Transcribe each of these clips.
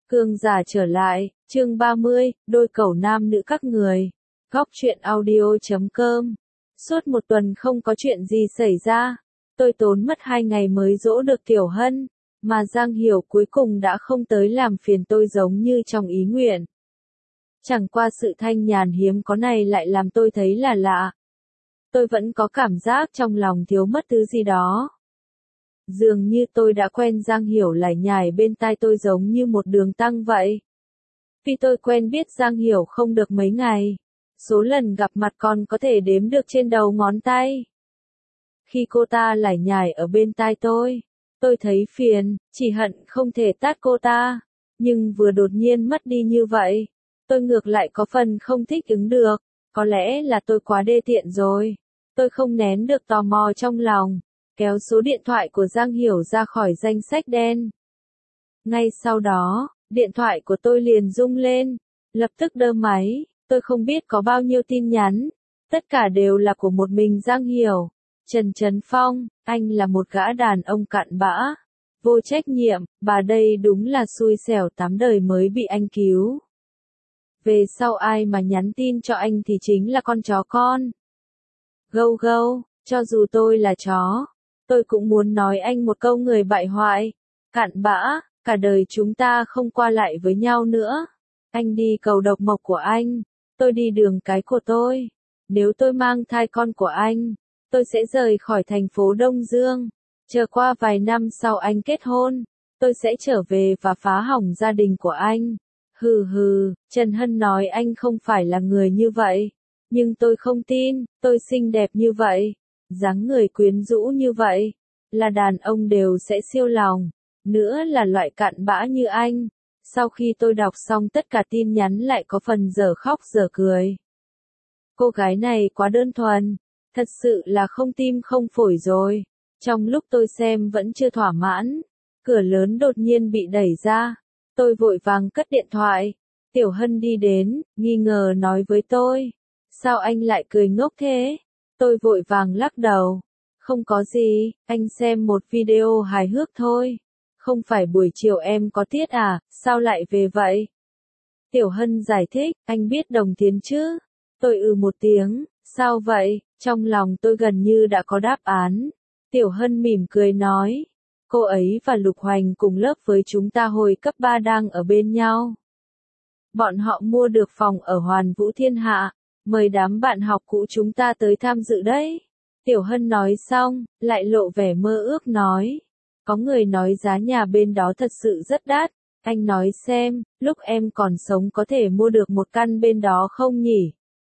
Cương giả trở lại, chương 30, đôi cẩu nam nữ các người. Góc truyện audio.com. Suốt một tuần không có chuyện gì xảy ra. Tôi tốn mất 2 ngày mới dỗ được Tiểu Hân, mà Giang Hiểu cuối cùng đã không tới làm phiền tôi giống như trong ý nguyện. Chẳng qua sự thanh nhàn hiếm có này lại làm tôi thấy là lạ. Tôi vẫn có cảm giác trong lòng thiếu mất thứ gì đó. Dường như tôi đã quen Giang Hiểu lải nhải bên tai tôi giống như một đường tăng vậy. Vì tôi quen biết Giang Hiểu không được mấy ngày, số lần gặp mặt còn có thể đếm được trên đầu ngón tay. Khi cô ta lải nhải ở bên tai tôi thấy phiền, chỉ hận không thể tát cô ta. Nhưng vừa đột nhiên mất đi như vậy, tôi ngược lại có phần không thích ứng được. Có lẽ là tôi quá đê tiện rồi. Tôi không nén được tò mò trong lòng, kéo số điện thoại của Giang Hiểu ra khỏi danh sách đen. Ngay sau đó, điện thoại của tôi liền rung lên, lập tức đơ máy, tôi không biết có bao nhiêu tin nhắn, tất cả đều là của một mình Giang Hiểu. Trần Trấn Phong, anh là một gã đàn ông cặn bã, vô trách nhiệm, bà đây đúng là xui xẻo 8 đời mới bị anh cứu. Về sau ai mà nhắn tin cho anh thì chính là con chó con. Gâu gâu, cho dù tôi là chó, tôi cũng muốn nói anh một câu người bại hoại, cặn bã, cả đời chúng ta không qua lại với nhau nữa. Anh đi cầu độc mộc của anh, tôi đi đường cái của tôi. Nếu tôi mang thai con của anh, tôi sẽ rời khỏi thành phố Đông Dương. Chờ qua vài năm sau anh kết hôn, tôi sẽ trở về và phá hỏng gia đình của anh. Hừ hừ, Trần Hân nói anh không phải là người như vậy. Nhưng tôi không tin, tôi xinh đẹp như vậy, dáng người quyến rũ như vậy, là đàn ông đều sẽ siêu lòng. Nữa là loại cặn bã như anh. Sau khi tôi đọc xong tất cả tin nhắn lại có phần dở khóc dở cười. Cô gái này quá đơn thuần, thật sự là không tim không phổi rồi. Trong lúc tôi xem vẫn chưa thỏa mãn, cửa lớn đột nhiên bị đẩy ra. Tôi vội vàng cất điện thoại. Tiểu Hân đi đến, nghi ngờ nói với tôi. Sao anh lại cười ngốc thế? Tôi vội vàng lắc đầu. Không có gì, anh xem một video hài hước thôi. Không phải buổi chiều em có tiết à, sao lại về vậy? Tiểu Hân giải thích, anh biết Đồng Tiến chứ? Tôi một tiếng, sao vậy? Trong lòng tôi gần như đã có đáp án. Tiểu Hân mỉm cười nói. Cô ấy và Lục Hoành cùng lớp với chúng ta hồi cấp 3 đang ở bên nhau. Bọn họ mua được phòng ở Hoàn Vũ Thiên Hạ, mời đám bạn học cũ chúng ta tới tham dự đấy. Tiểu Hân nói xong, lại lộ vẻ mơ ước nói. Có người nói giá nhà bên đó thật sự rất đắt. Anh nói xem, lúc em còn sống có thể mua được một căn bên đó không nhỉ?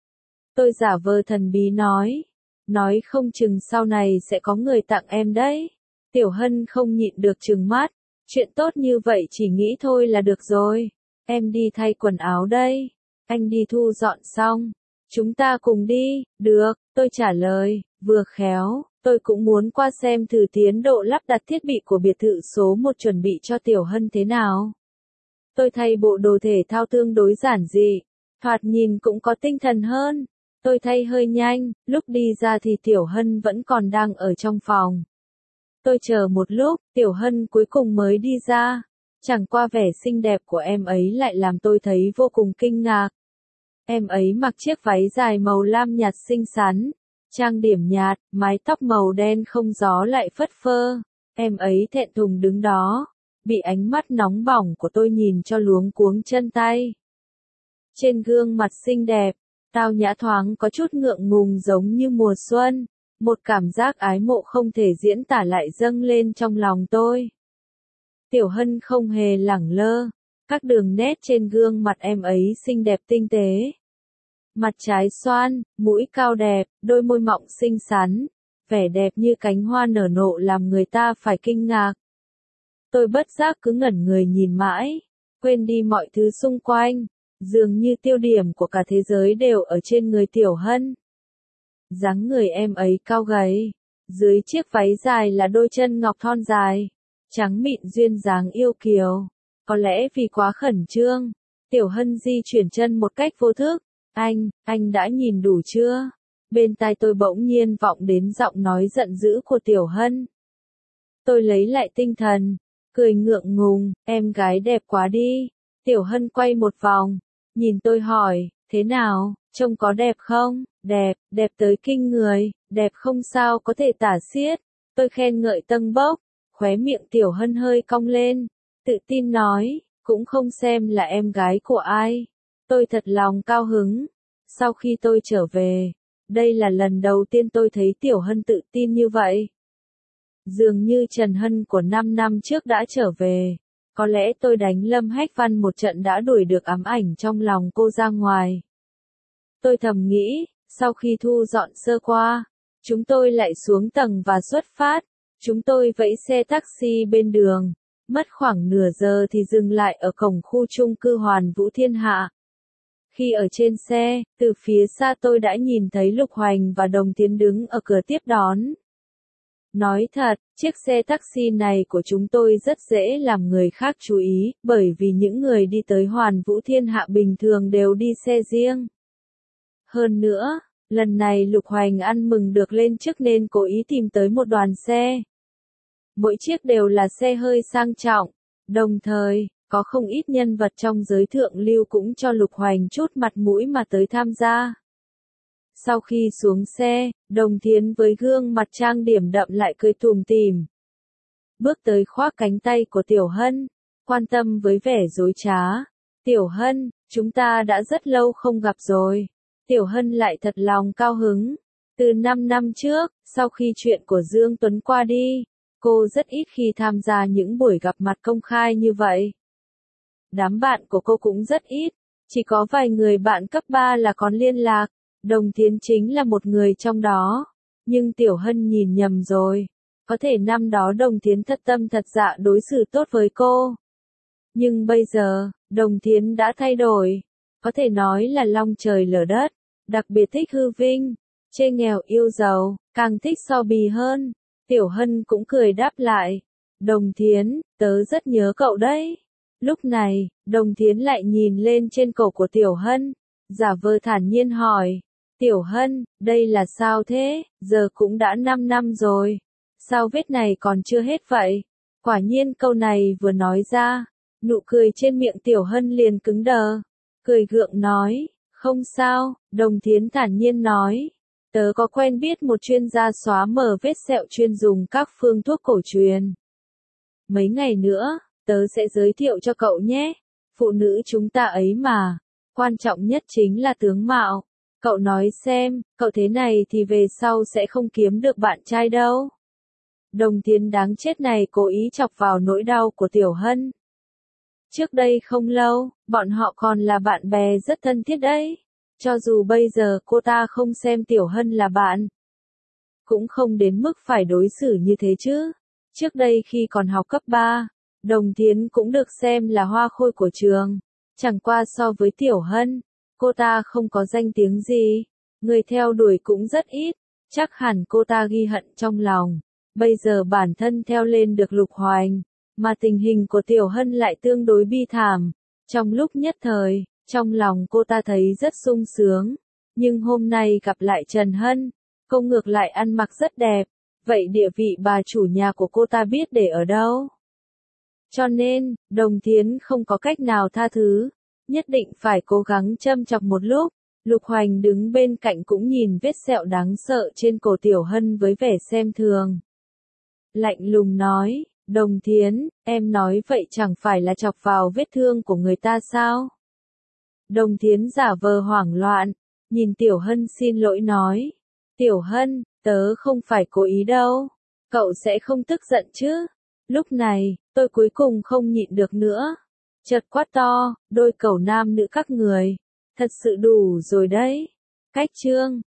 Tôi giả vờ thần bí nói. Nói không chừng sau này sẽ có người tặng em đấy. Tiểu Hân không nhịn được trừng mắt. Chuyện tốt như vậy chỉ nghĩ thôi là được rồi. Em đi thay quần áo đây. Anh đi thu dọn xong. Chúng ta cùng đi, được, tôi trả lời, vừa khéo, tôi cũng muốn qua xem thử tiến độ lắp đặt thiết bị của biệt thự số 1 chuẩn bị cho Tiểu Hân thế nào. Tôi thay bộ đồ thể thao tương đối giản dị, thoạt nhìn cũng có tinh thần hơn. Tôi thay hơi nhanh, lúc đi ra thì Tiểu Hân vẫn còn đang ở trong phòng. Tôi chờ một lúc, Tiểu Hân cuối cùng mới đi ra. Chẳng qua vẻ xinh đẹp của em ấy lại làm tôi thấy vô cùng kinh ngạc. Em ấy mặc chiếc váy dài màu lam nhạt xinh xắn, trang điểm nhạt, mái tóc màu đen không gió lại phất phơ. Em ấy thẹn thùng đứng đó, bị ánh mắt nóng bỏng của tôi nhìn cho luống cuống chân tay. Trên gương mặt xinh đẹp, tao nhã thoáng có chút ngượng ngùng giống như mùa xuân. Một cảm giác ái mộ không thể diễn tả lại dâng lên trong lòng tôi. Tiểu Hân không hề lẳng lơ. Các đường nét trên gương mặt em ấy xinh đẹp tinh tế. Mặt trái xoan, mũi cao đẹp, đôi môi mọng xinh xắn, vẻ đẹp như cánh hoa nở nộ làm người ta phải kinh ngạc. Tôi bất giác cứ ngẩn người nhìn mãi, quên đi mọi thứ xung quanh, dường như tiêu điểm của cả thế giới đều ở trên người Tiểu Hân. Dáng người em ấy cao gầy, dưới chiếc váy dài là đôi chân ngọc thon dài, trắng mịn duyên dáng yêu kiều. Có lẽ vì quá khẩn trương, Tiểu Hân di chuyển chân một cách vô thức. Anh đã nhìn đủ chưa? Bên tai tôi bỗng nhiên vọng đến giọng nói giận dữ của Tiểu Hân. Tôi lấy lại tinh thần, cười ngượng ngùng, em gái đẹp quá đi, Tiểu Hân quay một vòng, nhìn tôi hỏi, thế nào, trông có đẹp không? Đẹp, đẹp tới kinh người, đẹp không sao có thể tả xiết. Tôi khen ngợi tâng bốc, khóe miệng Tiểu Hân hơi cong lên, tự tin nói, cũng không xem là em gái của ai. Tôi thật lòng cao hứng. Sau khi tôi trở về, đây là lần đầu tiên tôi thấy Tiểu Hân tự tin như vậy. Dường như Trần Hân của 5 năm trước đã trở về. Có lẽ tôi đánh Lâm Hách Văn một trận đã đuổi được ám ảnh trong lòng cô ra ngoài. Tôi thầm nghĩ, sau khi thu dọn sơ qua, chúng tôi lại xuống tầng và xuất phát. Chúng tôi vẫy xe taxi bên đường, mất khoảng nửa giờ thì dừng lại ở cổng khu chung cư Hoàn Vũ Thiên Hạ. Khi ở trên xe, từ phía xa tôi đã nhìn thấy Lục Hoành và Đồng Tiến đứng ở cửa tiếp đón. Nói thật, chiếc xe taxi này của chúng tôi rất dễ làm người khác chú ý, bởi vì những người đi tới Hoàn Vũ Thiên Hạ bình thường đều đi xe riêng. Hơn nữa, lần này Lục Hoành ăn mừng được lên chức nên cố ý tìm tới một đoàn xe. Mỗi chiếc đều là xe hơi sang trọng, đồng thời, có không ít nhân vật trong giới thượng lưu cũng cho Lục Hoành chút mặt mũi mà tới tham gia. Sau khi xuống xe, Đồng Thiến với gương mặt trang điểm đậm lại cười tủm tỉm. Bước tới khoác cánh tay của Tiểu Hân, quan tâm với vẻ dối trá. Tiểu Hân, chúng ta đã rất lâu không gặp rồi. Tiểu Hân lại thật lòng cao hứng. Từ 5 năm trước, sau khi chuyện của Dương Tuấn qua đi, cô rất ít khi tham gia những buổi gặp mặt công khai như vậy. Đám bạn của cô cũng rất ít, chỉ có vài người bạn cấp 3 là còn liên lạc. Đồng Thiến chính là một người trong đó. Nhưng Tiểu Hân nhìn nhầm rồi. Có thể năm đó Đồng Thiến thật tâm thật dạ đối xử tốt với cô. Nhưng bây giờ, Đồng Thiến đã thay đổi. Có thể nói là long trời lở đất. Đặc biệt thích hư vinh, chê nghèo yêu giàu, càng thích so bì hơn. Tiểu Hân cũng cười đáp lại. Đồng Thiến, tớ rất nhớ cậu đấy. Lúc này, Đồng Thiến lại nhìn lên trên cổ của Tiểu Hân, giả vờ thản nhiên hỏi. Tiểu Hân, đây là sao thế, giờ cũng đã 5 năm rồi. Sao vết này còn chưa hết vậy? Quả nhiên câu này vừa nói ra, nụ cười trên miệng Tiểu Hân liền cứng đờ. Cười gượng nói, không sao, Đồng Thiến thản nhiên nói. Tớ có quen biết một chuyên gia xóa mờ vết sẹo chuyên dùng các phương thuốc cổ truyền. Mấy ngày nữa, tớ sẽ giới thiệu cho cậu nhé. Phụ nữ chúng ta ấy mà, quan trọng nhất chính là tướng mạo. Cậu nói xem, cậu thế này thì về sau sẽ không kiếm được bạn trai đâu. Đồng Thiến đáng chết này cố ý chọc vào nỗi đau của Tiểu Hân. Trước đây không lâu, bọn họ còn là bạn bè rất thân thiết đấy. Cho dù bây giờ cô ta không xem Tiểu Hân là bạn, cũng không đến mức phải đối xử như thế chứ. Trước đây khi còn học cấp 3, Đồng Thiến cũng được xem là hoa khôi của trường. Chẳng qua so với Tiểu Hân, cô ta không có danh tiếng gì, người theo đuổi cũng rất ít, chắc hẳn cô ta ghi hận trong lòng. Bây giờ bản thân theo lên được Lục Hoành, mà tình hình của Tiểu Hân lại tương đối bi thảm. Trong lúc nhất thời, trong lòng cô ta thấy rất sung sướng, nhưng hôm nay gặp lại Trần Hân, cô ngược lại ăn mặc rất đẹp, vậy địa vị bà chủ nhà của cô ta biết để ở đâu? Cho nên, Đồng Thiến không có cách nào tha thứ, nhất định phải cố gắng châm chọc một lúc. Lục Hoành đứng bên cạnh cũng nhìn vết sẹo đáng sợ trên cổ Tiểu Hân với vẻ xem thường. Lạnh lùng nói, Đồng Thiến, em nói vậy chẳng phải là chọc vào vết thương của người ta sao? Đồng Thiến giả vờ hoảng loạn, nhìn Tiểu Hân xin lỗi nói. Tiểu Hân, tớ không phải cố ý đâu. Cậu sẽ không tức giận chứ? Lúc này, tôi cuối cùng không nhịn được nữa. Chợt quát to, đôi cẩu nam nữ các người. Thật sự đủ rồi đấy. Cách chương